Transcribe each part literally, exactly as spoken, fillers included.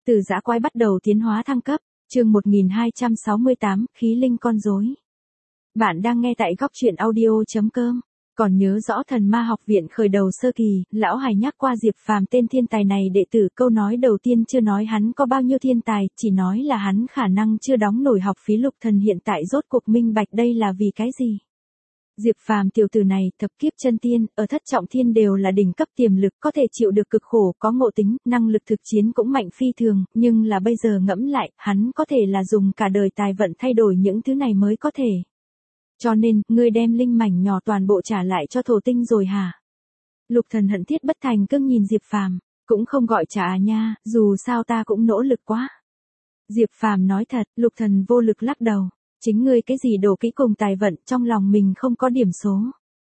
Từ dã quái bắt đầu tiến hóa thăng cấp, chương một nghìn hai trăm sáu mươi tám, khí linh con rối. Bạn đang nghe tại góc truyện audio chấm com. Còn nhớ rõ Thần Ma học viện khởi đầu sơ kỳ, lão Hải nhắc qua Diệp Phàm tên thiên tài này đệ tử, câu nói đầu tiên chưa nói hắn có bao nhiêu thiên tài, chỉ nói là hắn khả năng chưa đóng nổi học phí. Lục Thần hiện tại rốt cuộc minh bạch đây là vì cái gì. Diệp Phàm tiểu tử này, thập kiếp chân tiên, ở thất trọng thiên đều là đỉnh cấp tiềm lực, có thể chịu được cực khổ, có ngộ tính, năng lực thực chiến cũng mạnh phi thường, nhưng là bây giờ ngẫm lại, hắn có thể là dùng cả đời tài vận thay đổi những thứ này mới có thể. Cho nên, ngươi đem linh mảnh nhỏ toàn bộ trả lại cho thổ tinh rồi hả? Lục Thần hận thiết bất thành cương nhìn Diệp Phàm, cũng không gọi trả à nha, dù sao ta cũng nỗ lực quá. Diệp Phàm nói thật, Lục Thần vô lực lắc đầu. Chính ngươi cái gì đổ kỹ cùng tài vận, trong lòng mình không có điểm số.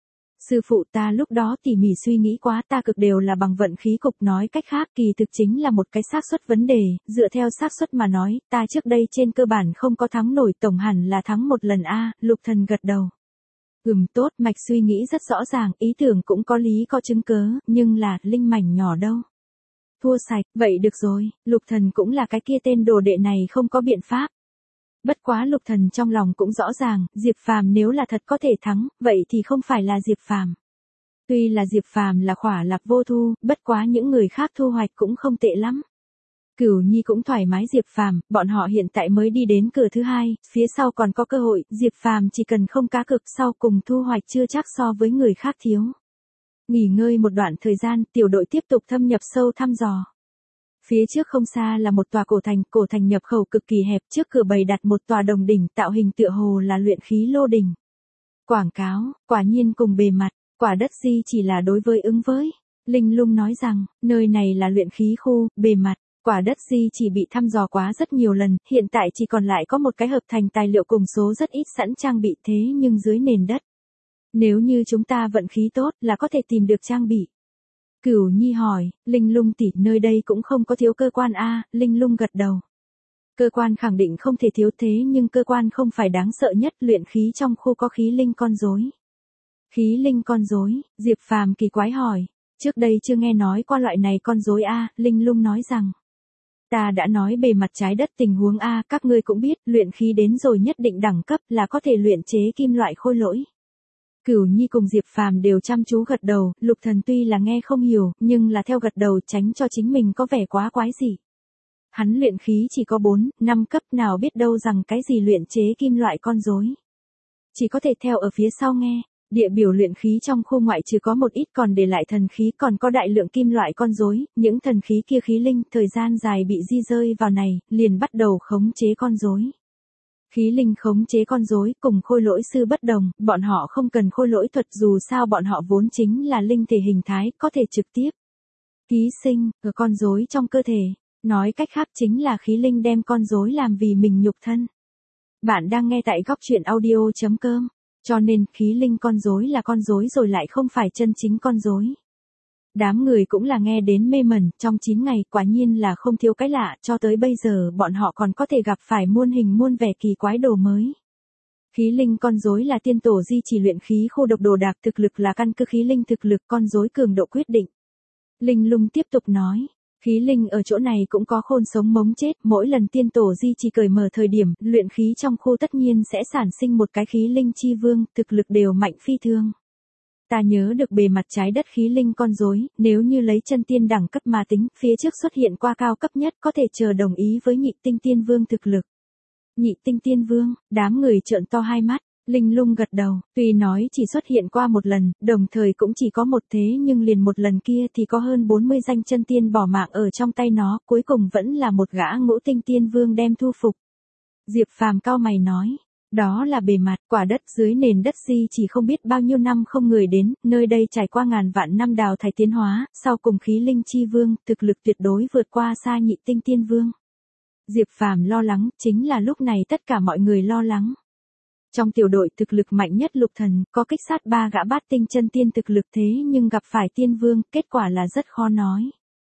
Sư phụ ta lúc đó tỉ mỉ suy nghĩ quá, ta cực đều là bằng vận khí cục, nói cách khác kỳ thực chính là một cái xác suất vấn đề, dựa theo xác suất mà nói, ta trước đây trên cơ bản không có thắng nổi, tổng hẳn là thắng một lần a. Lục Thần gật đầu. Ừm, tốt, mạch suy nghĩ rất rõ ràng, ý tưởng cũng có lý có chứng cớ, nhưng là, linh mảnh nhỏ đâu? Thua sạch, vậy được rồi, Lục Thần cũng là cái kia tên đồ đệ này không có biện pháp. Bất quá Lục Thần trong lòng cũng rõ ràng, Diệp Phàm nếu là thật có thể thắng, vậy thì không phải là Diệp Phàm. Tuy là Diệp Phàm là khỏa lạc vô thu, bất quá những người khác thu hoạch cũng không tệ lắm. Cửu Nhi cũng thoải mái Diệp Phàm, bọn họ hiện tại mới đi đến cửa thứ hai, phía sau còn có cơ hội, Diệp Phàm chỉ cần không cá cược sau cùng thu hoạch chưa chắc so với người khác thiếu. Nghỉ ngơi một đoạn thời gian, tiểu đội tiếp tục thâm nhập sâu thăm dò. Phía trước không xa là một tòa cổ thành, cổ thành nhập khẩu cực kỳ hẹp, trước cửa bày đặt một tòa đồng đỉnh, tạo hình tựa hồ là luyện khí lô đỉnh. Quảng cáo, quả nhiên cùng bề mặt, quả đất di chỉ là đối với ứng với. Linh Lung nói rằng, nơi này là luyện khí khu, bề mặt, quả đất di chỉ bị thăm dò quá rất nhiều lần, hiện tại chỉ còn lại có một cái hợp thành tài liệu cùng số rất ít sẵn trang bị, thế nhưng dưới nền đất. Nếu như chúng ta vận khí tốt là có thể tìm được trang bị. Cửu Nhi hỏi, Linh Lung tỷ, nơi đây cũng không có thiếu cơ quan a. Linh Lung gật đầu. Cơ quan khẳng định không thể thiếu, thế nhưng cơ quan không phải đáng sợ nhất, luyện khí trong khu có khí linh con rối. Khí linh con rối, Diệp Phàm kỳ quái hỏi, trước đây chưa nghe nói qua loại này con rối a. Linh Lung nói rằng, ta đã nói bề mặt trái đất tình huống a, các ngươi cũng biết, luyện khí đến rồi nhất định đẳng cấp là có thể luyện chế kim loại khôi lỗi. Cửu Nhi cùng Diệp Phàm đều chăm chú gật đầu, Lục Thần tuy là nghe không hiểu, nhưng là theo gật đầu tránh cho chính mình có vẻ quá quái dị. Hắn luyện khí chỉ có bốn, năm cấp, nào biết đâu rằng cái gì luyện chế kim loại con rối. Chỉ có thể theo ở phía sau nghe, địa biểu luyện khí trong khu ngoại trừ có một ít còn để lại thần khí, còn có đại lượng kim loại con rối, những thần khí kia khí linh, thời gian dài bị di rơi vào này, liền bắt đầu khống chế con rối. Khí linh khống chế con rối cùng khôi lỗi sư bất đồng, bọn họ không cần khôi lỗi thuật, dù sao bọn họ vốn chính là linh thể hình thái, có thể trực tiếp ký sinh ở con rối trong cơ thể. Nói cách khác chính là khí linh đem con rối làm vì mình nhục thân. Bạn đang nghe tại góc truyện audio chấm com, cho nên khí linh con rối là con rối rồi lại không phải chân chính con rối. Đám người cũng là nghe đến mê mẩn, trong chín ngày quả nhiên là không thiếu cái lạ, cho tới bây giờ bọn họ còn có thể gặp phải muôn hình muôn vẻ kỳ quái đồ mới. Khí linh con rối là tiên tổ di chỉ luyện khí khu độc đồ đạc, thực lực là căn cứ khí linh thực lực, con rối cường độ quyết định. Linh Lung tiếp tục nói, khí linh ở chỗ này cũng có khôn sống mống chết, mỗi lần tiên tổ di chỉ cởi mở thời điểm, luyện khí trong khu tất nhiên sẽ sản sinh một cái khí linh chi vương, thực lực đều mạnh phi thường. Ta nhớ được bề mặt trái đất khí linh con rối, nếu như lấy chân tiên đẳng cấp mà tính, phía trước xuất hiện qua cao cấp nhất có thể chờ đồng ý với nhị tinh tiên vương thực lực. Nhị tinh tiên vương, đám người trợn to hai mắt, Linh Lung gật đầu, tuy nói chỉ xuất hiện qua một lần, đồng thời cũng chỉ có một thế nhưng liền một lần kia thì có hơn bốn mươi danh chân tiên bỏ mạng ở trong tay nó, cuối cùng vẫn là một gã ngũ tinh tiên vương đem thu phục. Diệp Phàm cau mày nói. Đó là bề mặt, quả đất dưới nền đất di chỉ không biết bao nhiêu năm không người đến, nơi đây trải qua ngàn vạn năm đào thải tiến hóa, sau cùng khí linh chi vương, thực lực tuyệt đối vượt qua xa nhị tinh tiên vương. Diệp Phàm lo lắng, chính là lúc này tất cả mọi người lo lắng. Trong tiểu đội thực lực mạnh nhất Lục Thần, có kích sát ba gã bát tinh chân tiên thực lực, thế nhưng gặp phải tiên vương, kết quả là rất khó nói.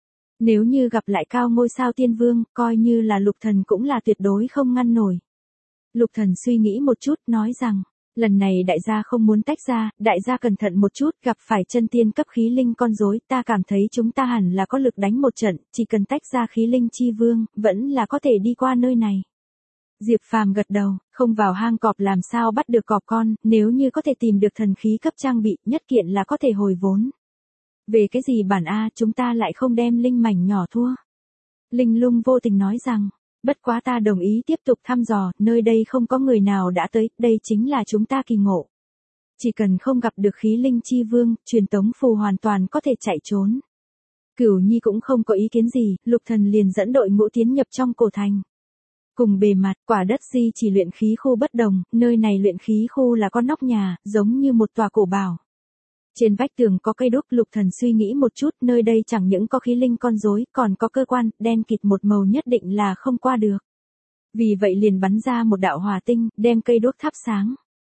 Nếu như gặp lại cao ngôi sao tiên vương, coi như là Lục Thần cũng là tuyệt đối không ngăn nổi. Lục Thần suy nghĩ một chút, nói rằng, Lần này đại gia không muốn tách ra, đại gia cẩn thận một chút, gặp phải chân tiên cấp khí linh con rối, ta cảm thấy chúng ta hẳn là có lực đánh một trận, chỉ cần tách ra khí linh chi vương, vẫn là có thể đi qua nơi này. Diệp Phàm gật đầu, không vào hang cọp làm sao bắt được cọp con, nếu như có thể tìm được thần khí cấp trang bị, nhất kiện là có thể hồi vốn. Về cái gì bản A, chúng ta lại không đem linh mảnh nhỏ thua. Linh Lung vô tình nói rằng, bất quá ta đồng ý tiếp tục thăm dò, nơi đây không có người nào đã tới, đây chính là chúng ta kỳ ngộ. Chỉ cần không gặp được khí linh chi vương, truyền tống phù hoàn toàn có thể chạy trốn. Cửu Nhi cũng không có ý kiến gì, Lục Thần liền dẫn đội ngũ tiến nhập trong cổ thành. Cùng bề mặt, quả đất di chỉ luyện khí khu bất đồng, nơi này luyện khí khu là con nóc nhà, giống như một tòa cổ bảo. Trên vách tường có cây đúc, Lục Thần suy nghĩ một chút, nơi đây chẳng những có khí linh con rối, còn có cơ quan, đen kịt một màu nhất định là không qua được. Vì vậy liền bắn ra một đạo hỏa tinh, đem cây đuốc thắp sáng.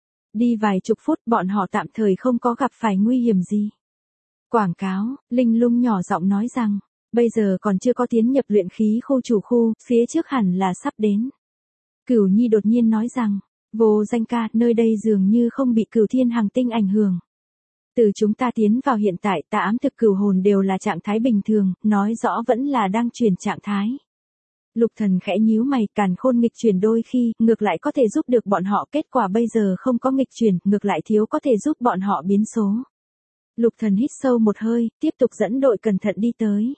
Đi vài chục phút bọn họ tạm thời không có gặp phải nguy hiểm gì. Quảng cáo, Linh Lung nhỏ giọng nói rằng, bây giờ còn chưa có tiến nhập luyện khí khu chủ khu, phía trước hẳn là sắp đến. Cửu Nhi đột nhiên nói rằng, Vô Danh ca, nơi đây dường như không bị Cửu Thiên Hằng Tinh ảnh hưởng. Từ chúng ta tiến vào hiện tại, tà ám thực cửu hồn đều là trạng thái bình thường, nói rõ vẫn là đang chuyển trạng thái. Lục Thần khẽ nhíu mày, càn khôn nghịch chuyển đôi khi, ngược lại có thể giúp được bọn họ, kết quả bây giờ không có nghịch chuyển, ngược lại thiếu có thể giúp bọn họ biến số. Lục Thần hít sâu một hơi, tiếp tục dẫn đội cẩn thận đi tới.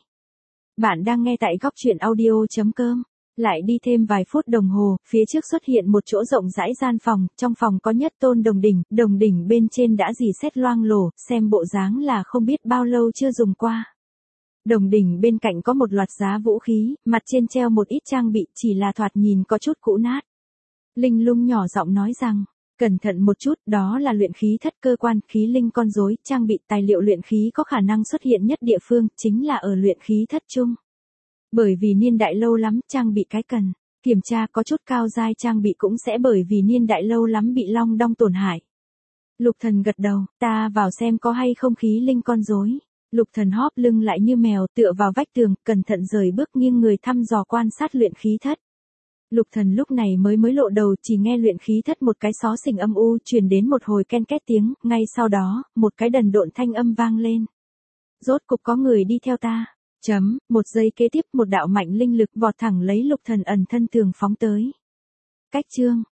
Bạn đang nghe tại góc truyện audio chấm com. Lại đi thêm vài phút đồng hồ, phía trước xuất hiện một chỗ rộng rãi gian phòng, trong phòng có nhất tôn đồng đỉnh, đồng đỉnh bên trên đã rỉ sét loang lổ, xem bộ dáng là không biết bao lâu chưa dùng qua. Đồng đỉnh bên cạnh có một loạt giá vũ khí, mặt trên treo một ít trang bị, chỉ là thoạt nhìn có chút cũ nát. Linh Lung nhỏ giọng nói rằng, cẩn thận một chút, đó là luyện khí thất cơ quan, khí linh con rối, trang bị tài liệu luyện khí có khả năng xuất hiện nhất địa phương, chính là ở luyện khí thất chung. Bởi vì niên đại lâu lắm, trang bị cái cần, kiểm tra có chút cao giai trang bị cũng sẽ bởi vì niên đại lâu lắm bị long đong tổn hại. Lục Thần gật đầu, ta vào xem có hay không khí linh con rối. Lục Thần hóp lưng lại như mèo tựa vào vách tường, cẩn thận rời bước nghiêng người thăm dò quan sát luyện khí thất. Lục Thần lúc này mới mới lộ đầu, chỉ nghe luyện khí thất một cái xó xỉnh âm u truyền đến một hồi ken két tiếng, ngay sau đó, một cái đần độn thanh âm vang lên. Rốt cục có người đi theo ta. Chấm, một giây kế tiếp một đạo mạnh linh lực vọt thẳng lấy Lục Thần ẩn thân tường phóng tới. Cách chương